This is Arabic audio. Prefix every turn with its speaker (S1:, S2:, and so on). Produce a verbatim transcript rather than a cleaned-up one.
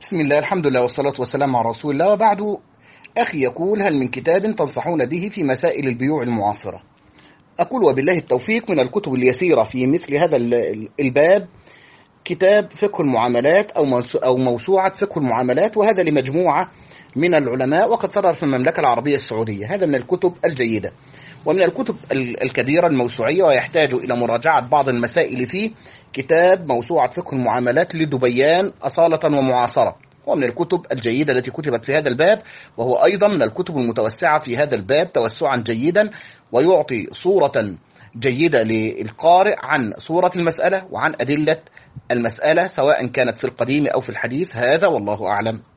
S1: بسم الله، الحمد لله والصلاة والسلام على رسول الله، وبعد. أخي يقول: هل من كتاب تنصحون به في مسائل البيوع المعاصرة؟ أقول وبالله التوفيق. من الكتب اليسيرة في مثل هذا الباب كتاب فقه المعاملات أو موسوعة فقه المعاملات، وهذا لمجموعة من العلماء وقد صدر في المملكة العربية السعودية. هذا من الكتب الجيدة. ومن الكتب الكبيرة الموسوعية ويحتاج إلى مراجعة بعض المسائل فيه كتاب موسوعة فقه المعاملات لدبيان أصالة ومعاصرة، ومن الكتب الجيدة التي كتبت في هذا الباب، وهو أيضا من الكتب المتوسعة في هذا الباب توسعا جيدا، ويعطي صورة جيدة للقارئ عن صورة المسألة وعن أدلة المسألة سواء كانت في القديم أو في الحديث. هذا والله أعلم.